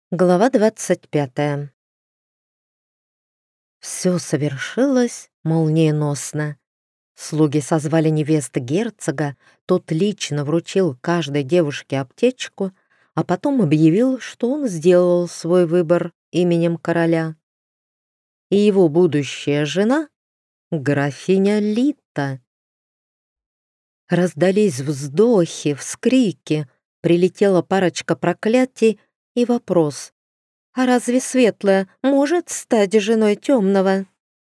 Глава 25. Все совершилось молниеносно. Слуги созвали невесты герцога, тот лично вручил каждой девушке аптечку, а потом объявил, что он сделал свой выбор именем короля. И его будущая жена — графиня Лита. Раздались вздохи, вскрики, прилетела парочка проклятий и вопрос: «А разве Светлая может стать женой Темного?»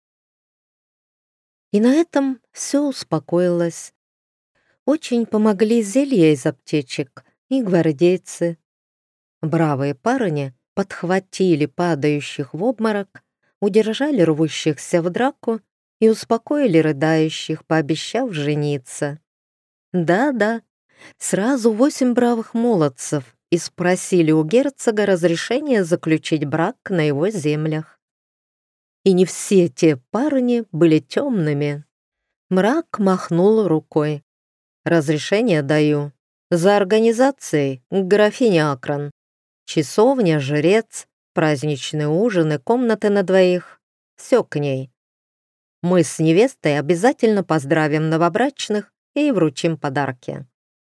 И на этом все успокоилось. Очень помогли зелья из аптечек и гвардейцы. Бравые парни подхватили падающих в обморок, удержали рвущихся в драку и успокоили рыдающих, пообещав жениться. Да-да, сразу 8 бравых молодцев и спросили у герцога разрешения заключить брак на его землях. И не все те парни были темными. Мрак махнул рукой. «Разрешение даю. За организацией графиня Акран. Часовня, жрец, праздничные ужины, комнаты на двоих. Все к ней. Мы с невестой обязательно поздравим новобрачных и вручим подарки».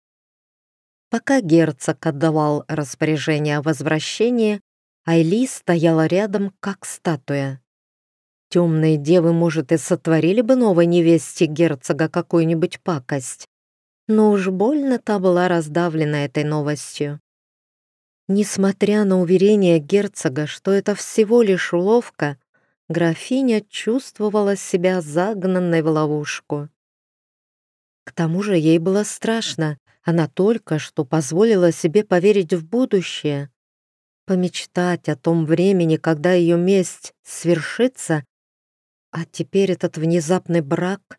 Пока герцог отдавал распоряжение о возвращении, Айли стояла рядом, как статуя. Темные девы, может, и сотворили бы новой невесте герцога какую-нибудь пакость, но уж больно та была раздавлена этой новостью. Несмотря на уверение герцога, что это всего лишь уловка, графиня чувствовала себя загнанной в ловушку. К тому же ей было страшно, она только что позволила себе поверить в будущее, помечтать о том времени, когда ее месть свершится. А теперь этот внезапный брак.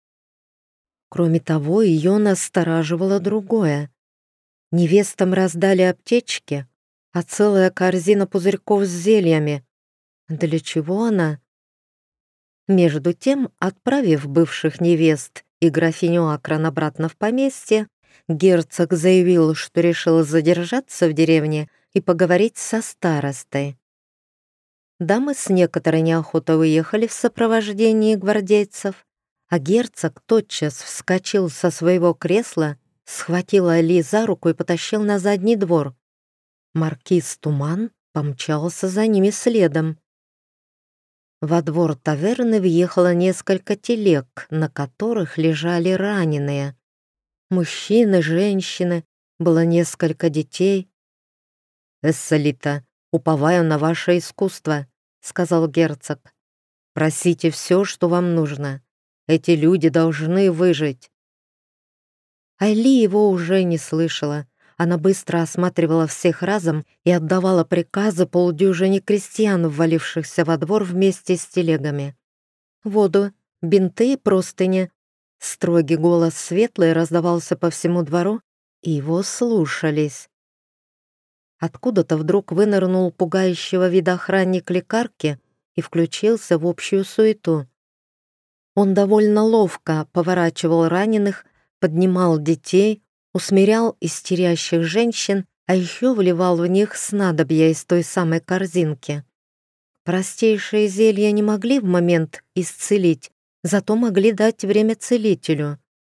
Кроме того, ее настораживало другое. Невестам раздали аптечки, а целая корзина пузырьков с зельями. Для чего она? Между тем, отправив бывших невест и графиню Акран обратно в поместье, герцог заявил, что решил задержаться в деревне и поговорить со старостой. Дамы с некоторой неохотой уехали в сопровождении гвардейцев, а герцог тотчас вскочил со своего кресла, схватил Али за руку и потащил на задний двор. Маркиз Туман помчался за ними следом. Во двор таверны въехало несколько телег, на которых лежали раненые. Мужчины, женщины, было несколько детей. «Эссалита, уповаю на ваше искусство», — сказал герцог. «Просите все, что вам нужно. Эти люди должны выжить». Айли его уже не слышала. Она быстро осматривала всех разом и отдавала приказы полдюжине крестьян, ввалившихся во двор вместе с телегами. Воду, бинты и простыни. Строгий голос Светлой раздавался по всему двору, и его слушались. Откуда-то вдруг вынырнул пугающего вида охранник лекарки и включился в общую суету. Он довольно ловко поворачивал раненых, поднимал детей, усмирял истерящих женщин, а еще вливал в них снадобья из той самой корзинки. Простейшие зелья не могли в момент исцелить, зато могли дать время целителю.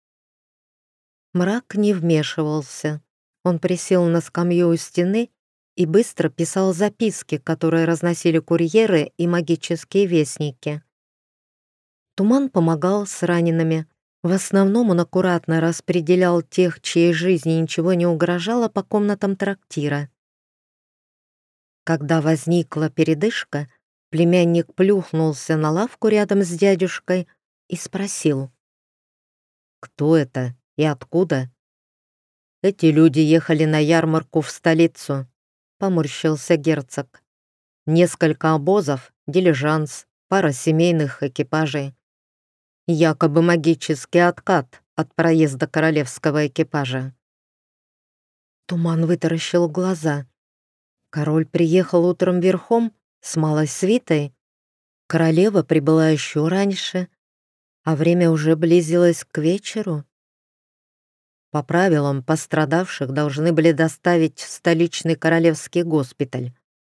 Мрак не вмешивался. Он присел на скамью у стены и быстро писал записки, которые разносили курьеры и магические вестники. Туман помогал с ранеными. В основном он аккуратно распределял тех, чьей жизни ничего не угрожало, по комнатам трактира. Когда возникла передышка, племянник плюхнулся на лавку рядом с дядюшкой и спросил: «Кто это и откуда?» «Эти люди ехали на ярмарку в столицу», — поморщился герцог. «Несколько обозов, дилижанс, пара семейных экипажей. Якобы магический откат от проезда королевского экипажа». Туман вытаращил глаза. Король приехал утром верхом с малой свитой. Королева прибыла еще раньше, а время уже близилось к вечеру. По правилам, пострадавших должны были доставить в столичный королевский госпиталь,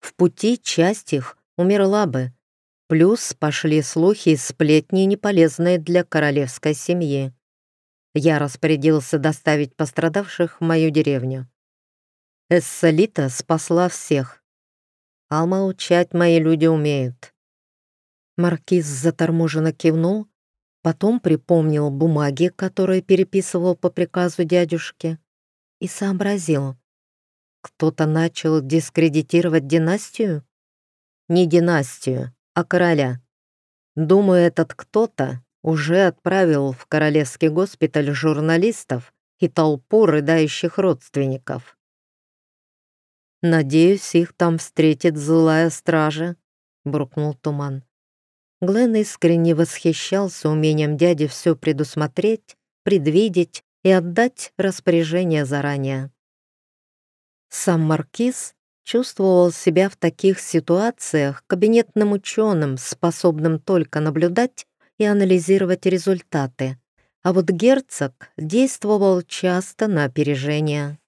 В пути часть их умерла бы. Плюс пошли слухи и сплетни, неполезные для королевской семьи. Я распорядился доставить пострадавших в мою деревню. Эссалита спасла всех. А молчать мои люди умеют. Маркиз заторможенно кивнул, потом припомнил бумаги, которые переписывал по приказу дядюшки, и сообразил. Кто-то начал дискредитировать династию? Не династию, а короля. Думаю, этот кто-то уже отправил в королевский госпиталь журналистов и толпу рыдающих родственников. «Надеюсь, их там встретит злая стража», — буркнул Туман. Глен искренне восхищался умением дяди все предусмотреть, предвидеть и отдать распоряжение заранее. Сам маркиз чувствовал себя в таких ситуациях кабинетным ученым, способным только наблюдать и анализировать результаты, а вот герцог действовал часто на опережение.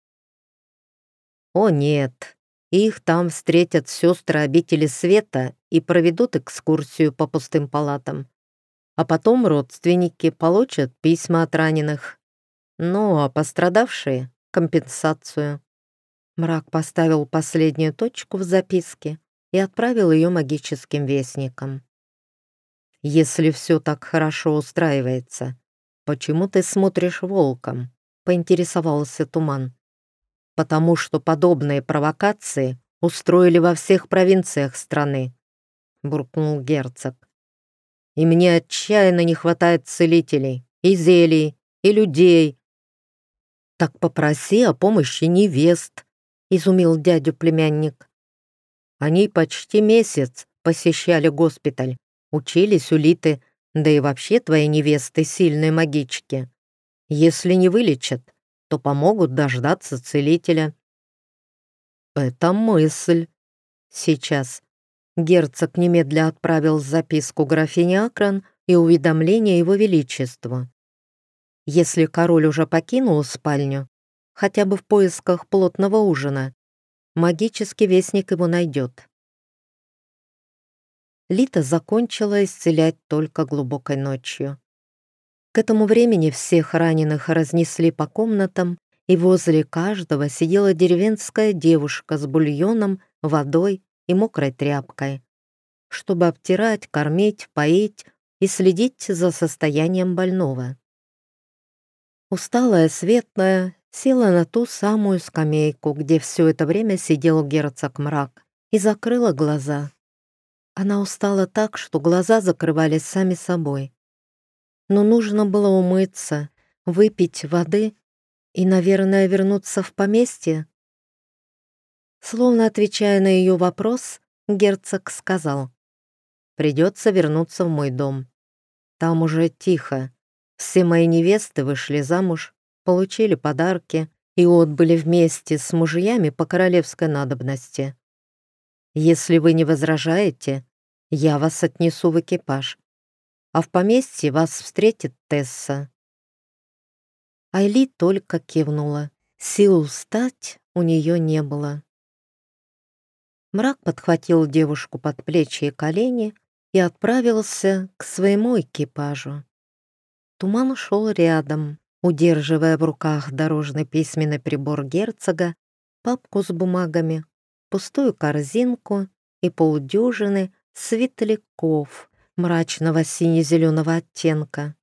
О нет, их там встретят сестры обители света и проведут экскурсию по пустым палатам. А потом родственники получат письма от раненых. Ну, а пострадавшие — компенсацию. Мрак поставил последнюю точку в записке и отправил ее магическим вестникам. «Если все так хорошо устраивается, почему ты смотришь волком?» — поинтересовался Туман. «Потому что подобные провокации устроили во всех провинциях страны», — буркнул герцог. «И мне отчаянно не хватает целителей, и зелий, и людей». «Так попроси о помощи невест», — изумил дядю племянник. «Они почти месяц посещали госпиталь, учились у Литы, да и вообще твои невесты сильные магички. Если не вылечат, то помогут дождаться целителя». «Это мысль». Сейчас герцог немедля отправил записку графине Акран и уведомление его величеству. Если король уже покинул спальню, хотя бы в поисках плотного ужина, магический вестник его найдет. Лита закончила исцелять только глубокой ночью. К этому времени всех раненых разнесли по комнатам, и возле каждого сидела деревенская девушка с бульоном, водой и мокрой тряпкой, чтобы обтирать, кормить, поить и следить за состоянием больного. Усталая Светлая села на ту самую скамейку, где все это время сидел герцог Мрак, и закрыла глаза. Она устала так, что глаза закрывались сами собой. Но нужно было умыться, выпить воды и, наверное, вернуться в поместье. Словно отвечая на ее вопрос, герцог сказал: «Придется вернуться в мой дом. Там уже тихо. Все мои невесты вышли замуж, получили подарки и отбыли вместе с мужьями по королевской надобности. Если вы не возражаете, я вас отнесу в экипаж, а в поместье вас встретит Тесса». Айли только кивнула. Сил встать у нее не было. Мрак подхватил девушку под плечи и колени и отправился к своему экипажу. Туман шел рядом, удерживая в руках дорожный письменный прибор герцога, папку с бумагами, пустую корзинку и полдюжины светляков мрачного сине-зеленого оттенка.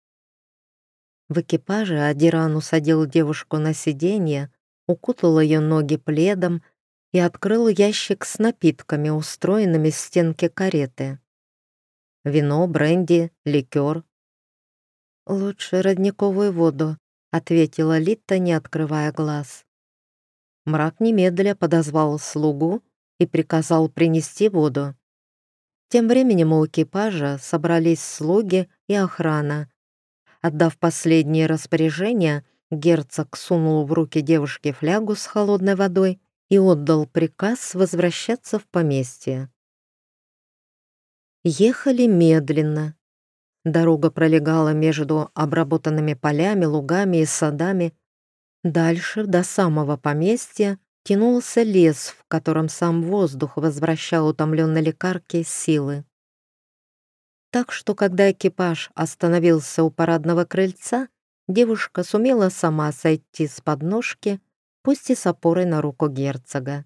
В экипаже Адиран усадил девушку на сиденье, укутал ее ноги пледом и открыл ящик с напитками, устроенными в стенке кареты. Вино, бренди, ликер. «Лучше родниковую воду», — ответила Лита, не открывая глаз. Мрак немедля подозвал слугу и приказал принести воду. Тем временем у экипажа собрались слуги и охрана. Отдав последние распоряжения, герцог сунул в руки девушке флягу с холодной водой и отдал приказ возвращаться в поместье. Ехали медленно. Дорога пролегала между обработанными полями, лугами и садами. Дальше, до самого поместья, тянулся лес, в котором сам воздух возвращал утомленной лекарке силы. Так что, когда экипаж остановился у парадного крыльца, девушка сумела сама сойти с подножки, пусть и с опорой на руку герцога.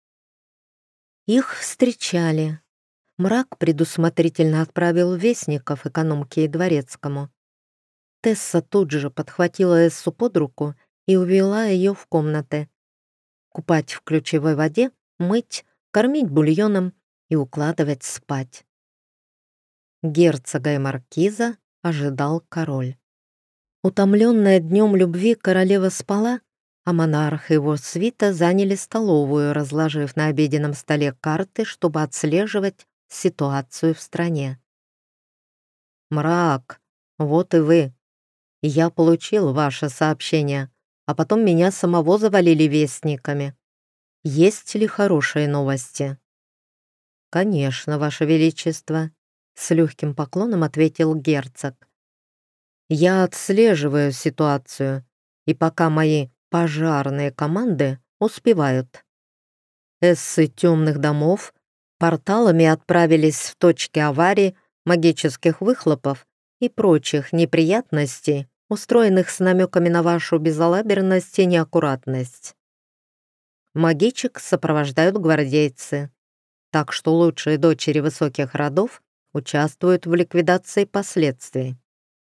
Их встречали. Мрак предусмотрительно отправил вестников экономке и дворецкому. Тесса тут же подхватила Эссу под руку и увела ее в комнаты. Купать в ключевой воде, мыть, кормить бульоном и укладывать спать. Герцога и маркиза ожидал король. Утомленная днем любви королева спала, а монарх и его свита заняли столовую, разложив на обеденном столе карты, чтобы отслеживать ситуацию в стране. «Мрак, вот и вы. Я получил ваше сообщение, а потом меня самого завалили вестниками. Есть ли хорошие новости?» «Конечно, ваше величество», — с легким поклоном ответил герцог. «Я отслеживаю ситуацию, и пока мои пожарные команды успевают. Эссы темных домов порталами отправились в точки аварии, магических выхлопов и прочих неприятностей, устроенных с намеками на вашу безалаберность и неаккуратность. Магичек сопровождают гвардейцы, так что лучшие дочери высоких родов участвуют в ликвидации последствий.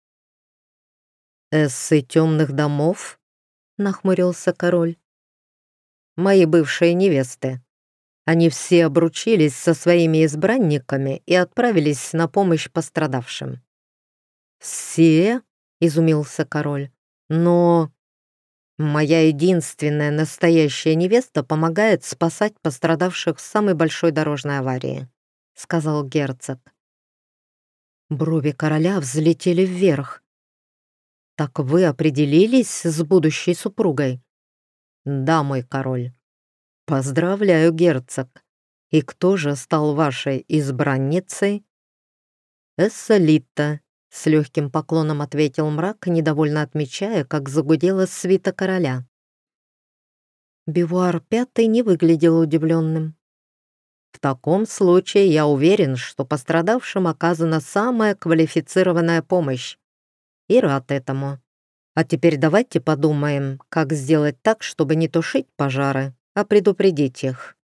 «Эссы темных домов?» — нахмурился король. «Мои бывшие невесты. Они все обручились со своими избранниками и отправились на помощь пострадавшим». «Все?» — изумился король. «Но моя единственная настоящая невеста помогает спасать пострадавших в самой большой дорожной аварии», — сказал герцог. Брови короля взлетели вверх. «Так вы определились с будущей супругой?» «Да, мой король». «Поздравляю, герцог. И кто же стал вашей избранницей?» «Эссалитта», — с легким поклоном ответил мрак, недовольно отмечая, как загудела свита короля. Бивуар Пятый не выглядел удивленным. «В таком случае я уверен, что пострадавшим оказана самая квалифицированная помощь. И рад этому. А теперь давайте подумаем, как сделать так, чтобы не тушить пожары, а предупредить их».